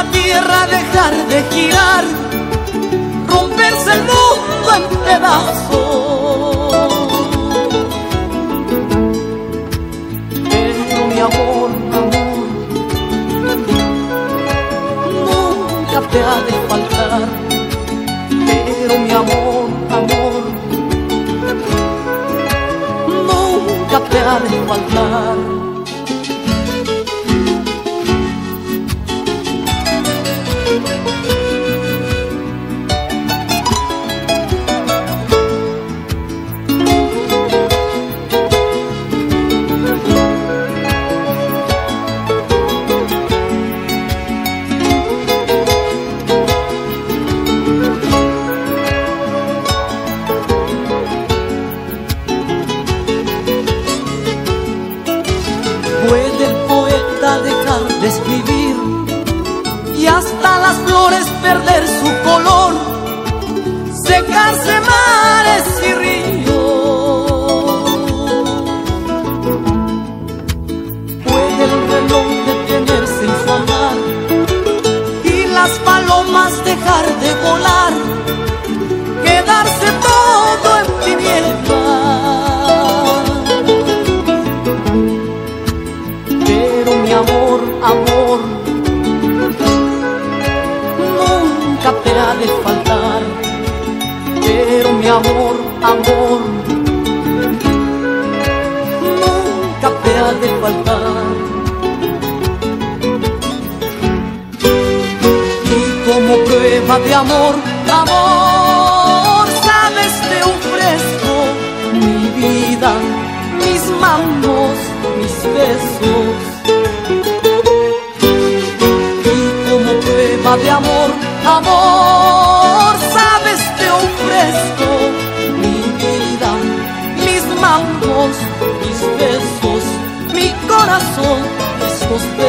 tierra dejar de girar, romperse el mundo en pedazos. Pero mi amor, amor, nunca te ha de faltar. Pero mi amor, amor, nunca te ha de faltar. Puede el poeta dejar de escribir y hasta las flores perder su color, secarse mares y ríos. Puede el reloj detenerse en su andar y las palomas dejar de volar, quedarse todo en tinieblas. Pero mi amor, amor, nunca te ha de faltar. Pero mi amor, amor, nunca te ha de faltar. Y como prueba de amor, amor, sabes, te ofrezco mi vida, mis manos, mis besos. Y como prueba de amor, amor, sabes, te ofrezco mi vida, mis manos, mis besos, mi corazón, estos besos.